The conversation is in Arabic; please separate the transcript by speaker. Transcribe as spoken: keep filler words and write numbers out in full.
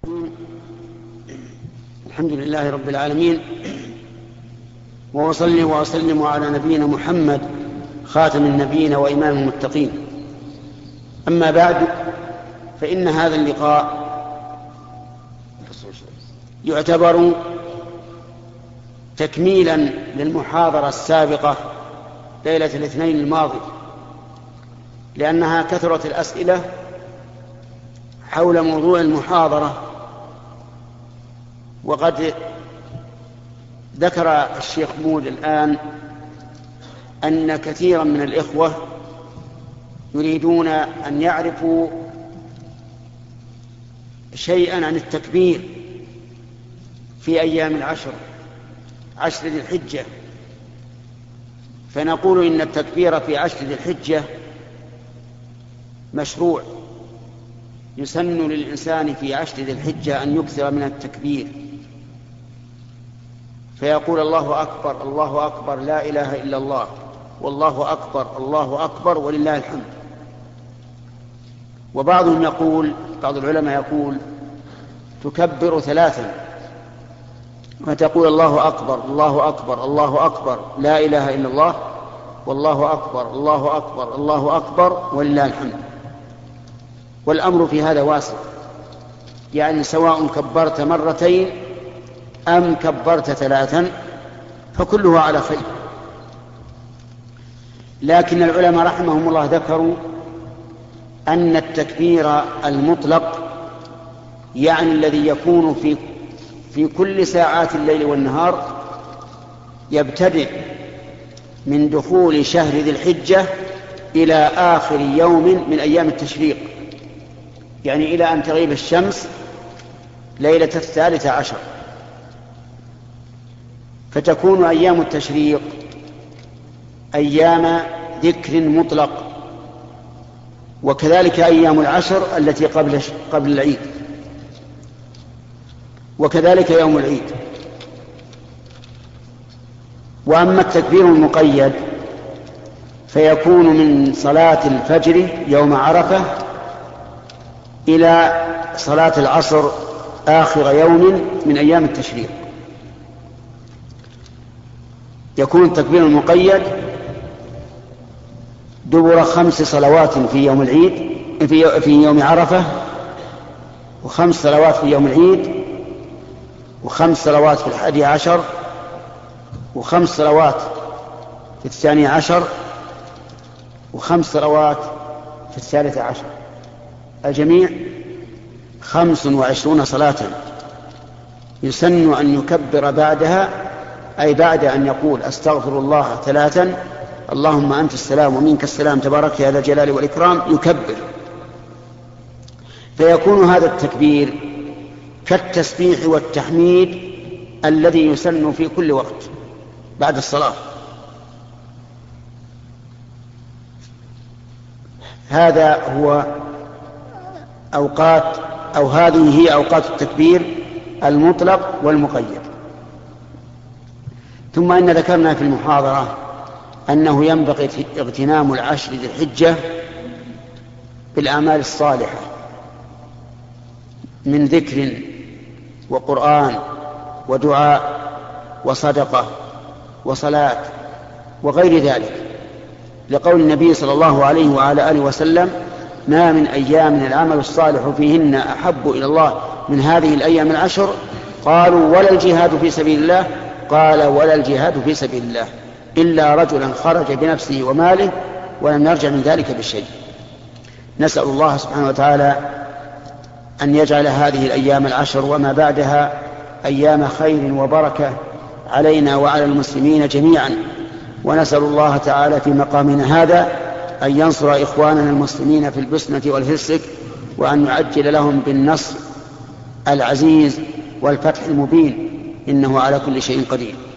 Speaker 1: الحمد لله رب العالمين، وأصلي وأسلم على نبينا محمد خاتم النبيين وإمام المتقين. أما بعد، فإن هذا اللقاء يعتبر تكميلا للمحاضرة السابقة ليلة الاثنين الماضي، لأنها كثرت الأسئلة حول موضوع المحاضرة. وقد ذكر الشيخ مود الآن أن كثيرا من الإخوة يريدون أن يعرفوا شيئا عن التكبير في أيام العشر عشر ذي الحجة. فنقول إن التكبير في عشر ذي الحجة مشروع، يسن للإنسان في عشر ذي الحجة أن يكثر من التكبير، فيقول الله أكبر الله أكبر لا إله إلا الله، والله أكبر الله أكبر ولله الحمد. وبعضهم يقول، بعض العلماء يقول تكبر ثلاثا، فتقول الله أكبر الله أكبر الله أكبر لا إله إلا الله، والله أكبر الله أكبر الله أكبر ولله الحمد. والأمر في هذا واسع، يعني سواء كبرت مرتين أم كبرت ثلاثا فكله على خير. لكن العلماء رحمهم الله ذكروا أن التكبير المطلق، يعني الذي يكون في في كل ساعات الليل والنهار، يبتدئ من دخول شهر ذي الحجة إلى آخر يوم من أيام التشريق، يعني إلى أن تغيب الشمس ليلة الثالث عشر. فتكون أيام التشريق أيام ذكر مطلق، وكذلك أيام العشر التي قبل قبل العيد، وكذلك يوم العيد. وأما التكبير المقيد فيكون من صلاة الفجر يوم عرفة إلى صلاة العصر آخر يوم من أيام التشريق. يكون التكبير المقيد دبر خمس صلوات في يوم العيد في في يوم عرفة، وخمس صلوات في يوم العيد، وخمس صلوات في الحادي عشر، وخمس صلوات في الثاني عشر، وخمس صلوات في الثالث عشر. الجميع خمس وعشرون صلاة يسن أن يكبر بعدها، أي بعد أن يقول أستغفر الله ثلاثا اللهم أنت السلام ومنك السلام تبارك يا ذا الجلال والإكرام، يكبر. فيكون هذا التكبير كالتسبيح والتحميد الذي يسن في كل وقت بعد الصلاة. هذا هو أوقات أو هذه هي أوقات التكبير المطلق والمقيد. ثم إن ذكرنا في المحاضرة أنه ينبغي اغتنام العشر ذي الحجة بالأعمال الصالحة من ذكر وقرآن ودعاء وصدقة وصلاة وغير ذلك، لقول النبي صلى الله عليه وعلى آله وسلم: ما من أيام العمل الصالح فيهن أحب إلى الله من هذه الأيام العشر. قالوا: ولا الجهاد في سبيل الله؟ قال: ولا الجهاد في سبيل الله إلا رجلا خرج بنفسه وماله ولم يرجع من ذلك بشيء. نسأل الله سبحانه وتعالى أن يجعل هذه الأيام العشر وما بعدها أيام خير وبركة علينا وعلى المسلمين جميعا. ونسأل الله تعالى في مقامنا هذا أن ينصر إخواننا المسلمين في البوسنة والهرسك، وأن يعجل لهم بالنصر العزيز والفتح المبين، إنه على كل شيء قدير.